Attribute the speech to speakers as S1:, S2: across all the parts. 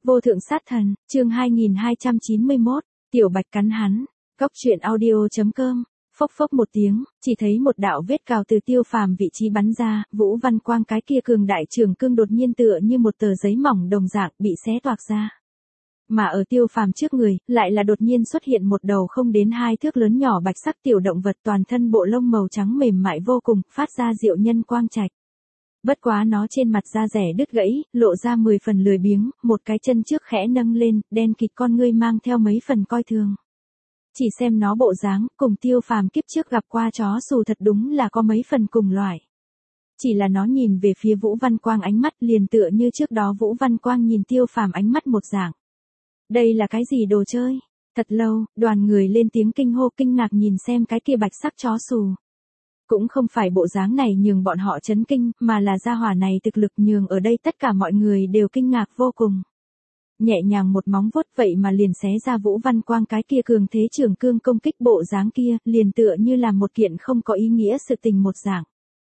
S1: Vô thượng sát thần, chương 2291, Tiểu Bạch cắn hắn. Góc truyện audio.com. Phốc phốc một tiếng, chỉ thấy một đạo vết cào từ Tiêu Phàm vị trí bắn ra, Vũ Văn Quang cái kia cường đại trường cương đột nhiên tựa như một tờ giấy mỏng đồng dạng bị xé toạc ra. Mà ở Tiêu Phàm trước người, lại là đột nhiên xuất hiện một đầu không đến 2 thước lớn nhỏ bạch sắc tiểu động vật, toàn thân bộ lông màu trắng mềm mại vô cùng, phát ra diệu nhân quang trạch. Bất quá nó trên mặt da rẻ đứt gãy, lộ ra 10 phần lười biếng, một cái chân trước khẽ nâng lên, đen kịt con ngươi mang theo mấy phần coi thường. Chỉ xem nó bộ dáng, cùng Tiêu Phàm kiếp trước gặp qua chó xù thật đúng là có mấy phần cùng loại. Chỉ là nó nhìn về phía Vũ Văn Quang ánh mắt liền tựa như trước đó Vũ Văn Quang nhìn Tiêu Phàm ánh mắt một dạng. Đây là cái gì đồ chơi? Thật lâu, đoàn người lên tiếng kinh hô kinh ngạc nhìn xem cái kia bạch sắc chó xù. Cũng không phải bộ dáng này nhường bọn họ chấn kinh, mà là gia hỏa này thực lực nhường ở đây tất cả mọi người đều kinh ngạc vô cùng. Nhẹ nhàng một móng vuốt vậy mà liền xé ra Vũ Văn Quang cái kia cường thế trường cương công kích bộ dáng kia, liền tựa như là một kiện không có ý nghĩa sự tình một dạng.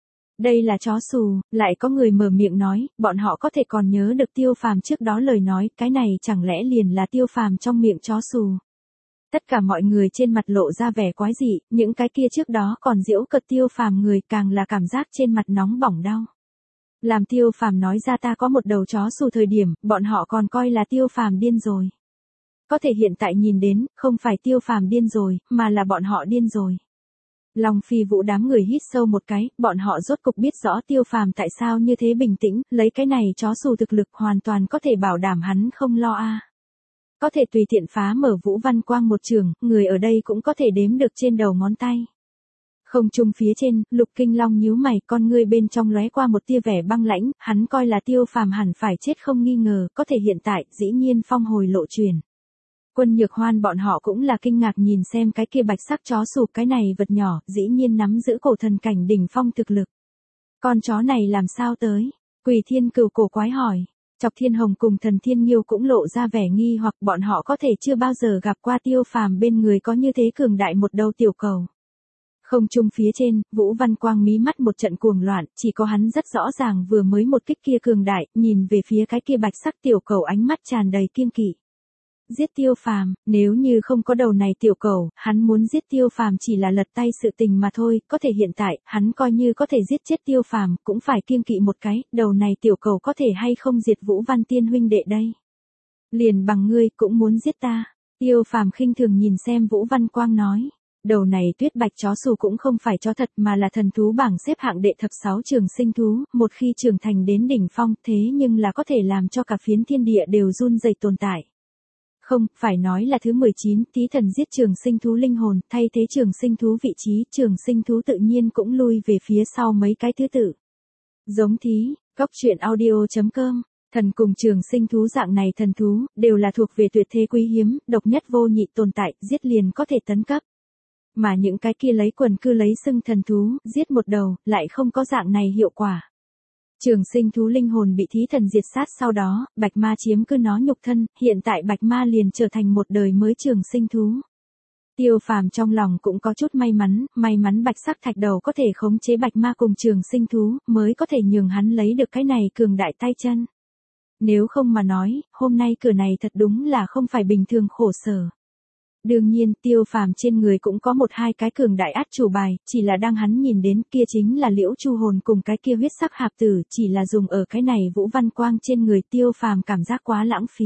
S1: Đây là chó xù, lại có người mở miệng nói, bọn họ có thể còn nhớ được Tiêu Phàm trước đó lời nói, cái này chẳng lẽ liền là Tiêu Phàm trong miệng chó xù. Tất cả mọi người trên mặt lộ ra vẻ quái dị, những cái kia trước đó còn giễu cợt Tiêu Phàm người càng là cảm giác trên mặt nóng bỏng đau. Làm Tiêu Phàm nói ra ta có một đầu chó xù thời điểm, bọn họ còn coi là Tiêu Phàm điên rồi. Có thể hiện tại nhìn đến, không phải Tiêu Phàm điên rồi, mà là bọn họ điên rồi. Long Phi Vũ đám người hít sâu một cái, bọn họ rốt cục biết rõ Tiêu Phàm tại sao như thế bình tĩnh, lấy cái này chó xù thực lực hoàn toàn có thể bảo đảm hắn không lo a. Có thể tùy tiện phá mở Vũ Văn Quang một trường, người ở đây cũng có thể đếm được trên đầu ngón tay. Không trung phía trên, Lục Kinh Long nhíu mày, con ngươi bên trong lóe qua một tia vẻ băng lãnh, hắn coi là Tiêu Phàm hẳn phải chết không nghi ngờ, có thể hiện tại, dĩ nhiên phong hồi lộ truyền. Quân Nhược Hoan bọn họ cũng là kinh ngạc nhìn xem cái kia bạch sắc chó xù, cái này vật nhỏ, dĩ nhiên nắm giữ cổ thần cảnh đỉnh phong thực lực. Con chó này làm sao tới? Quỷ Thiên Cừu cổ quái hỏi. Chọc Thiên Hồng cùng Thần Thiên Nghiêu cũng lộ ra vẻ nghi hoặc bọn họ có thể chưa bao giờ gặp qua Tiêu Phàm bên người có như thế cường đại một đầu tiểu cầu. Không trung phía trên, Vũ Văn Quang mí mắt một trận cuồng loạn, chỉ có hắn rất rõ ràng vừa mới một kích kia cường đại, nhìn về phía cái kia bạch sắc tiểu cầu ánh mắt tràn đầy kiêng kỵ. Giết Tiêu Phàm, nếu như không có đầu này tiểu cầu, hắn muốn giết Tiêu Phàm chỉ là lật tay sự tình mà thôi, có thể hiện tại, hắn coi như có thể giết chết Tiêu Phàm, cũng phải kiêng kỵ một cái, đầu này tiểu cầu có thể hay không diệt Vũ Văn Tiên huynh đệ đây. Liền bằng ngươi cũng muốn giết ta. Tiêu Phàm khinh thường nhìn xem Vũ Văn Quang nói. Đầu này tuyết bạch chó xù cũng không phải chó thật mà là thần thú bảng xếp hạng đệ thập 6 trường sinh thú, một khi trưởng thành đến đỉnh phong thế nhưng là có thể làm cho cả phiến thiên địa đều run rẩy tồn tại. Không, phải nói là thứ 19, Thí Thần giết trường sinh thú linh hồn, thay thế trường sinh thú vị trí, trường sinh thú tự nhiên cũng lui về phía sau mấy cái thứ tự. Giống thí, góc truyện audio.com, thần cùng trường sinh thú dạng này thần thú, đều là thuộc về tuyệt thế quý hiếm, độc nhất vô nhị tồn tại, giết liền có thể tấn cấp. Mà những cái kia lấy quần cư lấy xưng thần thú, giết một đầu, lại không có dạng này hiệu quả. Trường sinh thú linh hồn bị Thí Thần diệt sát sau đó, Bạch Ma chiếm cứ nó nhục thân, hiện tại Bạch Ma liền trở thành một đời mới trường sinh thú. Tiêu Phàm trong lòng cũng có chút may mắn bạch sắc thạch đầu có thể khống chế Bạch Ma cùng trường sinh thú, mới có thể nhường hắn lấy được cái này cường đại tay chân. Nếu không mà nói, hôm nay cửa này thật đúng là không phải bình thường khổ sở. Đương nhiên, Tiêu Phàm trên người cũng có một hai cái cường đại át chủ bài, chỉ là đang hắn nhìn đến kia chính là Liễu Chu Hồn cùng cái kia huyết sắc hạp tử, chỉ là dùng ở cái này Vũ Văn Quang trên người Tiêu Phàm cảm giác quá lãng phí.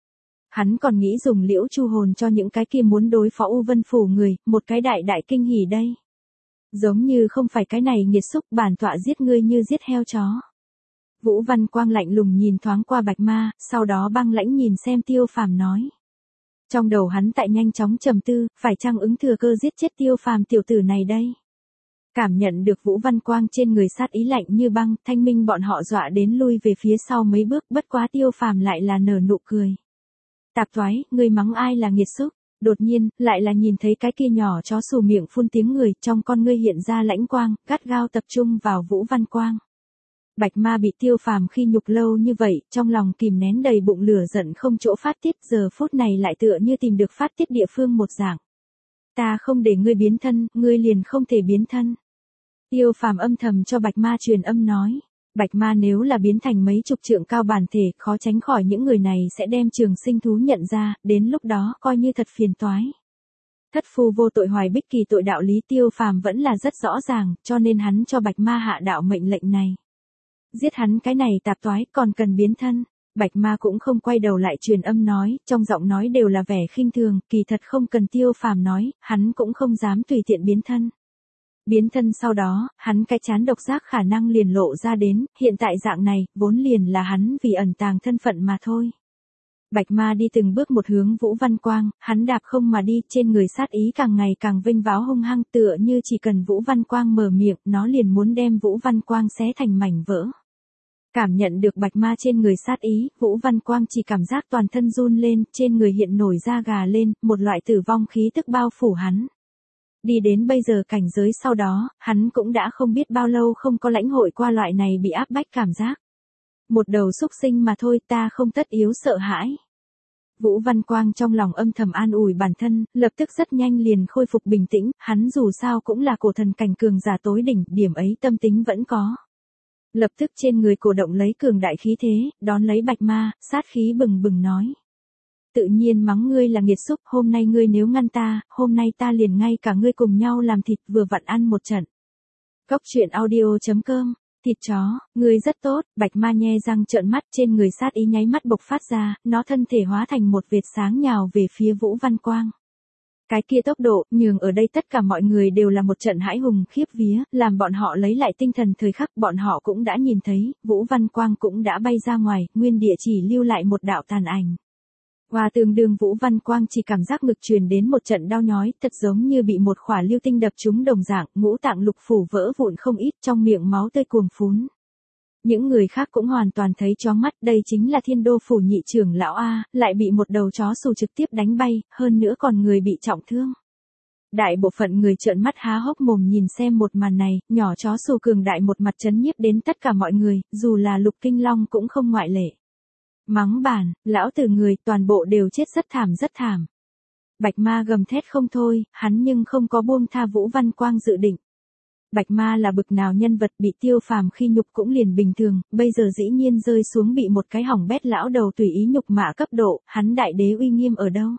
S1: Hắn còn nghĩ dùng Liễu Chu Hồn cho những cái kia muốn đối phó U Vân Phủ người, một cái đại kinh hỉ đây. Giống như không phải cái này nghiệt xúc, bản tọa giết ngươi như giết heo chó. Vũ Văn Quang lạnh lùng nhìn thoáng qua Bạch Ma, sau đó băng lãnh nhìn xem Tiêu Phàm nói. Trong đầu hắn tại nhanh chóng trầm tư, phải chăng ứng thừa cơ giết chết Tiêu Phàm tiểu tử này đây. Cảm nhận được Vũ Văn Quang trên người sát ý lạnh như băng, Thanh Minh bọn họ dọa đến lui về phía sau mấy bước, bất quá Tiêu Phàm lại là nở nụ cười. Tạp toái, ngươi mắng ai là nghiệt xúc? Đột nhiên, lại là nhìn thấy cái kia nhỏ chó xù miệng phun tiếng người, trong con ngươi hiện ra lãnh quang, gắt gao tập trung vào Vũ Văn Quang. Bạch Ma bị Tiêu Phàm khi nhục lâu như vậy, trong lòng kìm nén đầy bụng lửa giận không chỗ phát tiết, giờ phút này lại tựa như tìm được phát tiết địa phương một dạng. Ta không để ngươi biến thân, ngươi liền không thể biến thân. Tiêu Phàm âm thầm cho Bạch Ma truyền âm nói. Bạch ma nếu là biến thành mấy chục trượng cao bản thể, khó tránh khỏi những người này sẽ đem Trường Sinh thú nhận ra, đến lúc đó coi như thật phiền toái. Thất phu vô tội hoài bích kỳ tội đạo lý Tiêu Phàm vẫn là rất rõ ràng, cho nên hắn cho Bạch ma hạ đạo mệnh lệnh này. Giết hắn cái này tạp toái, còn cần biến thân. Bạch ma cũng không quay đầu lại truyền âm nói, trong giọng nói đều là vẻ khinh thường, kỳ thật không cần Tiêu Phàm nói, hắn cũng không dám tùy tiện biến thân. Biến thân sau đó, hắn cái chán độc giác khả năng liền lộ ra đến, hiện tại dạng này, vốn liền là hắn vì ẩn tàng thân phận mà thôi. Bạch ma đi từng bước một hướng Vũ Văn Quang, hắn đạp không mà đi, trên người sát ý càng ngày càng vinh váo hung hăng, tựa như chỉ cần Vũ Văn Quang mở miệng, nó liền muốn đem Vũ Văn Quang xé thành mảnh vỡ. Cảm nhận được bạch ma trên người sát ý, Vũ Văn Quang chỉ cảm giác toàn thân run lên, trên người hiện nổi da gà lên, một loại tử vong khí tức bao phủ hắn. Đi đến bây giờ cảnh giới sau đó, hắn cũng đã không biết bao lâu không có lãnh hội qua loại này bị áp bách cảm giác. Một đầu xúc sinh mà thôi, ta không tất yếu sợ hãi. Vũ Văn Quang trong lòng âm thầm an ủi bản thân, lập tức rất nhanh liền khôi phục bình tĩnh, hắn dù sao cũng là cổ thần cảnh cường giả tối đỉnh, điểm ấy tâm tính vẫn có. Lập tức trên người cổ động lấy cường đại khí thế, đón lấy bạch ma, sát khí bừng bừng nói. Tự nhiên mắng ngươi là nghiệt xúc, hôm nay ngươi nếu ngăn ta, hôm nay ta liền ngay cả ngươi cùng nhau làm thịt vừa vặn ăn một trận. Cốc truyện audio.com, thịt chó, ngươi rất tốt, bạch ma nhe răng trợn mắt, trên người sát ý nháy mắt bộc phát ra, nó thân thể hóa thành một vệt sáng nhào về phía Vũ Văn Quang. Cái kia tốc độ, nhường ở đây tất cả mọi người đều là một trận hãi hùng khiếp vía, làm bọn họ lấy lại tinh thần thời khắc, bọn họ cũng đã nhìn thấy, Vũ Văn Quang cũng đã bay ra ngoài, nguyên địa chỉ lưu lại một đạo tàn ảnh. Và tương đương Vũ Văn Quang chỉ cảm giác ngực truyền đến một trận đau nhói, thật giống như bị một khỏa lưu tinh đập trúng đồng dạng, ngũ tạng lục phủ vỡ vụn không ít, trong miệng máu tươi cuồng phún. Những người khác cũng hoàn toàn thấy chóng mắt, đây chính là Thiên Đô phủ nhị trưởng lão A, lại bị một đầu chó xù trực tiếp đánh bay, hơn nữa còn người bị trọng thương. Đại bộ phận người trợn mắt há hốc mồm nhìn xem một màn này, nhỏ chó xù cường đại một mặt chấn nhiếp đến tất cả mọi người, dù là Lục Kinh Long cũng không ngoại lệ. Mắng bản, lão tử người, toàn bộ đều chết rất thảm rất thảm. Bạch ma gầm thét không thôi, hắn nhưng không có buông tha Vũ Văn Quang dự định. Bạch ma là bực nào nhân vật, bị Tiêu Phàm khi nhục cũng liền bình thường, bây giờ dĩ nhiên rơi xuống bị một cái hỏng bét lão đầu tùy ý nhục mạ cấp độ, hắn đại đế uy nghiêm ở đâu?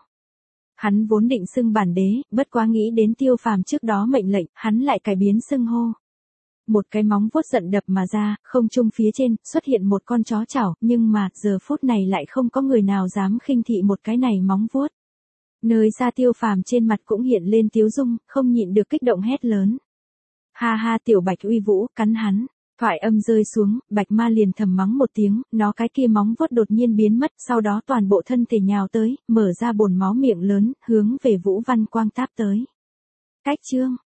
S1: Hắn vốn định xưng bản đế, bất quá nghĩ đến Tiêu Phàm trước đó mệnh lệnh, hắn lại cải biến xưng hô. Một cái móng vuốt giận đập mà ra, không trung phía trên, xuất hiện một con chó chảo, nhưng mà, giờ phút này lại không có người nào dám khinh thị một cái này móng vuốt. Nơi xa Tiêu Phàm trên mặt cũng hiện lên tiếu dung, không nhịn được kích động hét lớn. Ha ha tiểu bạch uy vũ, cắn hắn. Thoại âm rơi xuống, bạch ma liền thầm mắng một tiếng, nó cái kia móng vuốt đột nhiên biến mất, sau đó toàn bộ thân thể nhào tới, mở ra bồn máu miệng lớn, hướng về Vũ Văn Quang táp tới. Cách chương.